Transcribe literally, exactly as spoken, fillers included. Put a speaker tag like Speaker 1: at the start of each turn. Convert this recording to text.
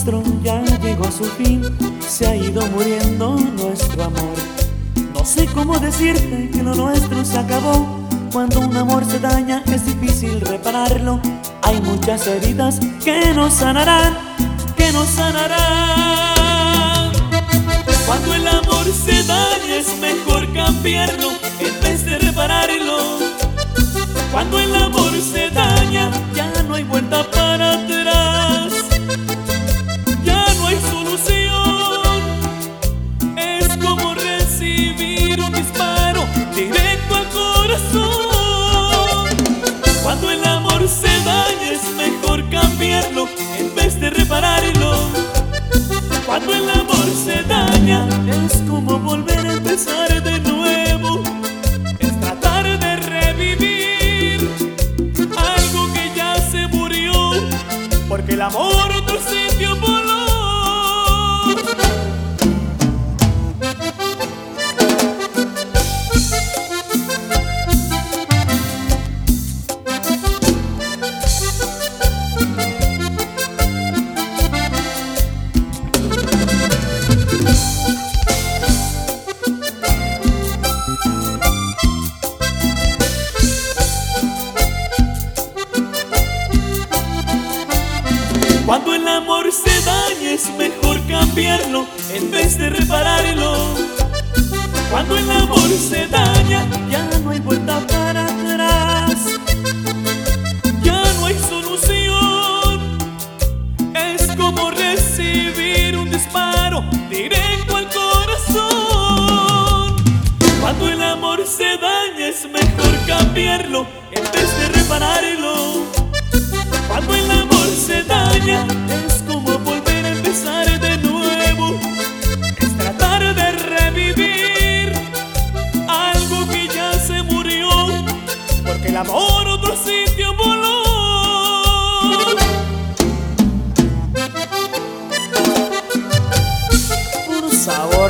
Speaker 1: nuestro ya llegó a su fin, se ha ido muriendo nuestro amor. No sé cómo decirte que lo nuestro se acabó. Cuando un amor se daña es difícil repararlo. Hay muchas heridas que no sanarán, que no sanarán. Cuando el amor se daña es mejor cambiarlo en vez de repararlo. Cuando el amor se daña ya no hay vuelta para atrás, ya no hay solución. Es como recibir un disparo directo al corazón. Cuando el amor se daña es mejor cambiarlo en vez de repararlo. Cuando el amor se daña es como volver a empezar de nuevo. Es tratar de revivir algo que ya se murió, porque el amor otro sitio voló. Cuando el amor se daña es mejor cambiarlo en vez de repararlo. Cuando el amor se daña ya no hay vuelta para atrás, ya no hay solución. Es como recibir un disparo directo al corazón. Cuando el amor se daña es mejor cambiarlo en vez de repararlo. Cuando el amor se daña es como volver a empezar de nuevo. Es tratar de revivir algo que ya se murió, porque el amor otro sitio voló. Puro sabor.